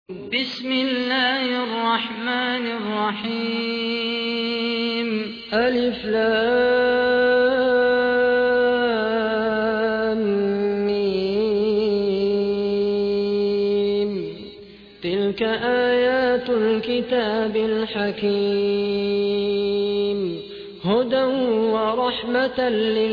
بسم الله الرحمن الرحيم. ألف لام ميم. تلك آيات الكتاب الحكيم، هدى ورحمة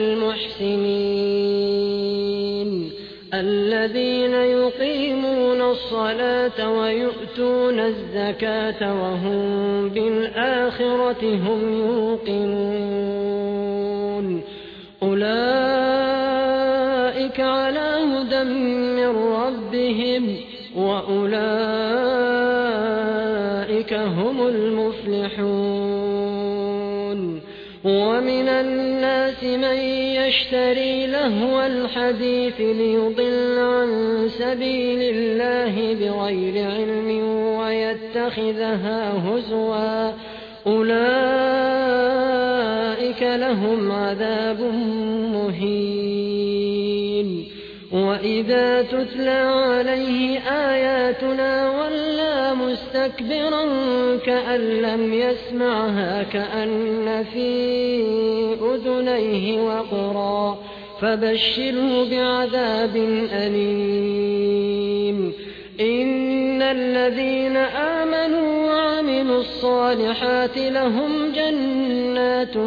للمحسنين الذين يقيمون الصلاة ويؤتون الزكاة وهم بالآخرة هم يوقنون. أولئك على هدى من ربهم وأولئك هم المفلحون. ومن الناس من يشتري لهو الحديث ليضل عن سبيل الله بغير علم ويتخذها هزوا، أولئك لهم عذاب مهين. وإذا تتلى عليه آياتنا ولى مستكبرا كأن لم يسمعها كأن في أذنيه وقرا، فبشره بعذاب أليم. إن الذين آمنوا وعملوا الصالحات لهم جنات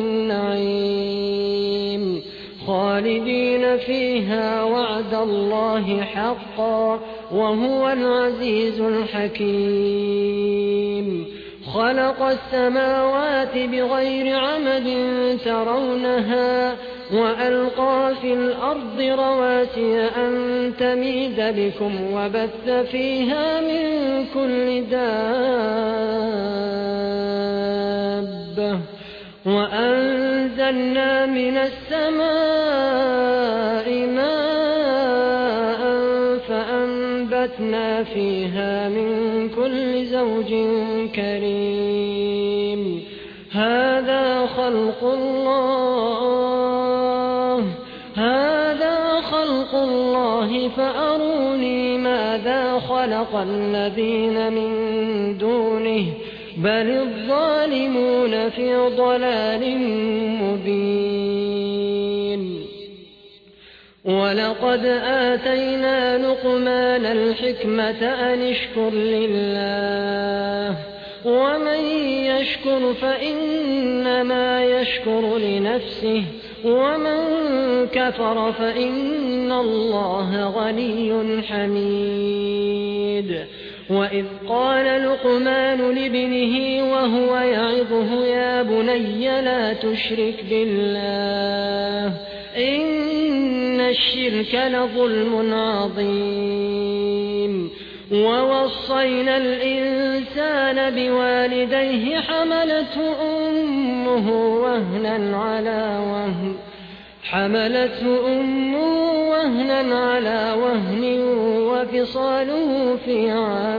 النعيم خالدين فيها، وعد الله حقا وهو العزيز الحكيم. خلق السماوات بغير عمد ترونها وألقى في الأرض رواسي أن تميد بكم وبث فيها من كل دابة، وأنزلنا من السماء ماء فأنبتنا فيها من كل زوج كريم. هذا خلق الله فأروني ماذا خلق الذين من دونه، بل الظالمون في ضلال مبين. ولقد آتينا لقمان الحكمة أن اشكر لله، ومن يشكر فإنما يشكر لنفسه، ومن كفر فإن الله غني حميد. وإذ قال لقمان لابنه وهو يعظه يا بني لا تشرك بالله إن الشرك لظلم عظيم. ووصينا الإنسان بوالديه حملته أمه وهنا على وهن وفصاله في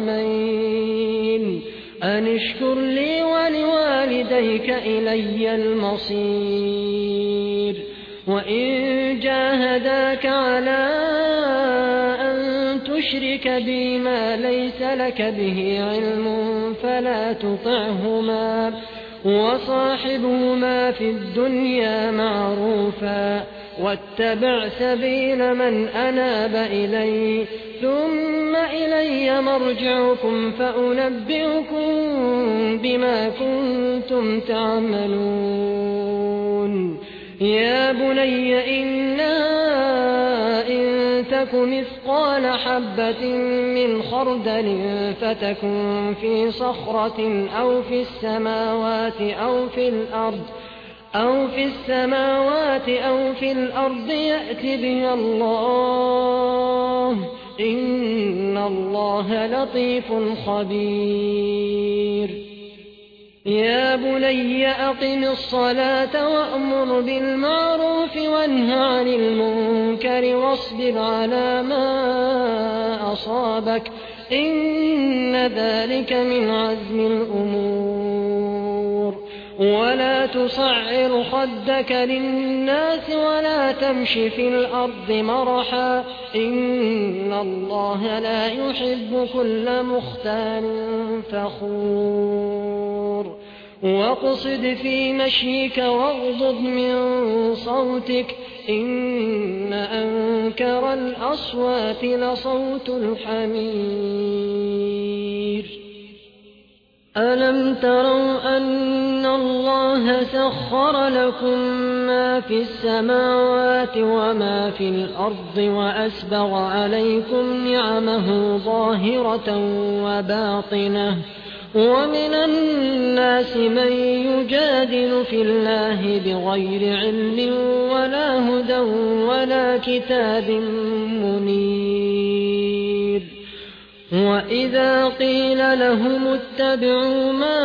عامين أن اشكر لي ولوالديك إلي المصير. وإن جاهداك على أن تشرك بي ما ليس لك به علم فلا تطعهما، وصاحبهما في الدنيا معروفا، واتبع سبيل من أناب إلي، ثم إلي مرجعكم فأنبئكم بما كنتم تعملون. يا بني إنها إن تك مثقال حبة من خردل فتكن في صخرة أو في السماوات أو في الأرض يأت بها الله، إن الله لطيف خبير. يا بني أقم الصلاة وأمر بالمعروف وانه عن المنكر واصبر على ما أصابك، إن ذلك من عزم الأمور. ولا تصعر خدك للناس ولا تمش في الأرض مرحا إن الله لا يحب كل مختال فخور واقصد في مشيك واغضض من صوتك إن أنكر الأصوات لصوت الحمير ألم تروا أن الله سخر لكم ما في السماوات وما في الأرض وأسبغ عليكم نعمه ظاهرة وباطنة ومن الناس من يجادل في الله بغير علم ولا هدى ولا كتاب منير وإذا قيل لهم اتبعوا ما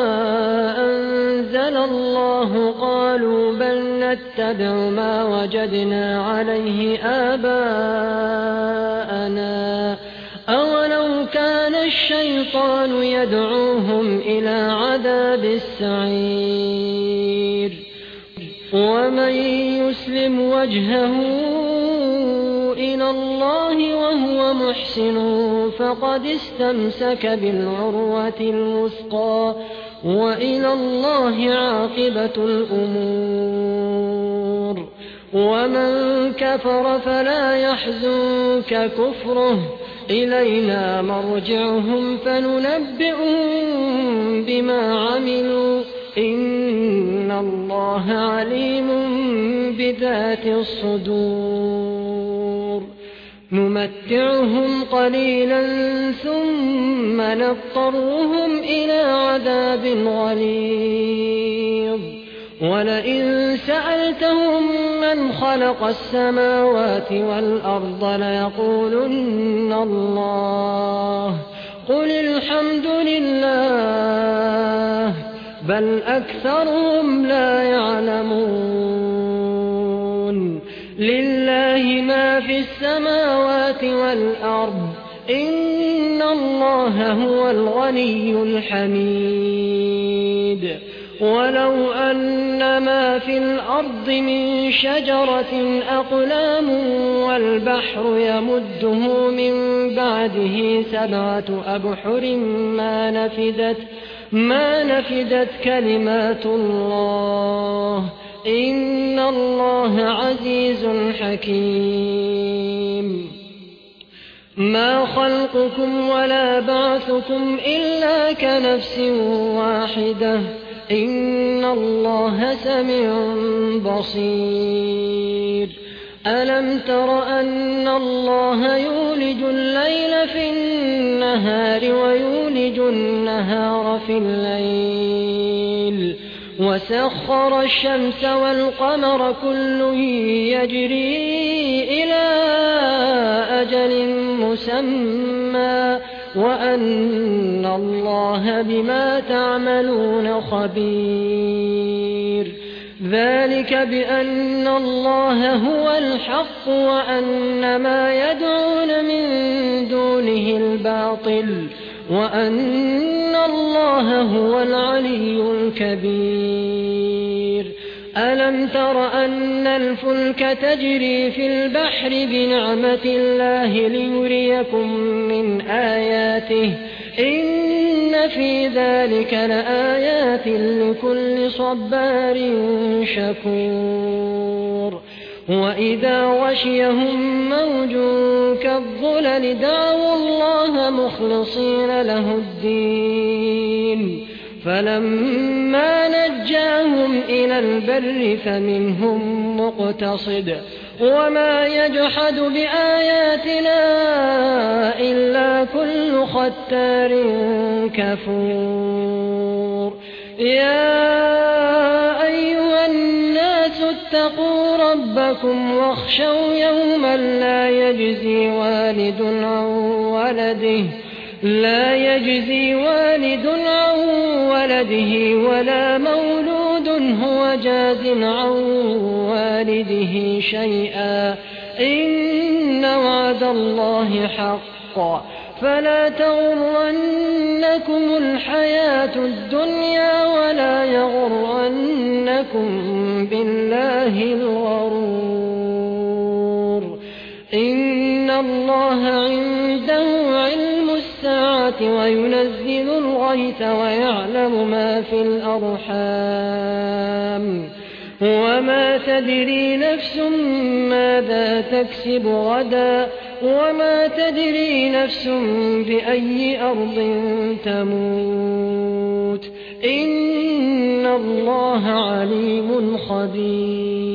أنزل الله قالوا بل نتبع ما وجدنا عليه آباءنا أولو كان الشيطان يدعوهم إلى عذاب السعير ومن يسلم وجهه إلى الله وهو محسن فقد استمسك بالعروة الوثقى وإلى الله عاقبة الأمور ومن كفر فلا يحزنك كفره إلينا مرجعهم فننبئهم بما عملوا إن الله عليم بذات الصدور نمتعهم قليلا ثم نضطرهم إلى عذاب غليظ ولئن سألتهم من خلق السماوات والأرض ليقولن الله قل الحمد لله بل أكثرهم لا يعلمون لله ما في السماوات والأرض إن الله هو الغني الحميد ولو أن ما في الأرض من شجرة أقلام والبحر يمده من بعده 7 أبحر ما نفدت كلمات الله إن الله عزيز حكيم ما خلقكم ولا بعثكم إلا كنفس واحدة إن الله سميع بصير ألم تر أن الله يولج الليل في النهار ويولج النهار في الليل وسخر الشمس والقمر كل يجري إلى أجل مسمى وأن الله بما تعملون خبير ذلك بأن الله هو الحق وأن ما يدعون من دونه الباطل وأن الله هو العلي الكبير ألم تر أن الفلك تجري في البحر بنعمة الله ليريكم من آياته إن في ذلك لآيات لكل صبار شكور وإذا غشيهم موج كالظلل دعوا الله مخلصين له الدين فلما نجاهم إلى البر فمنهم مقتصد وما يجحد بآياتنا إلا كل ختار كفور يا أيها الناس اتقوا ربكم واخشوا يوما لا يجزي والد عن ولده ولا مولود هو جاز عن والده شيئا إن وعد الله حق فلا تغرنكم الحياة الدنيا ولا يغرنكم لكم بالله الغرور إن الله عنده علم الساعة وينزل الغيث ويعلم ما في الأرحام وما تدري نفس ماذا تكسب غدا وما تدري نفس بأي أرض تموت إن الله عليم خبير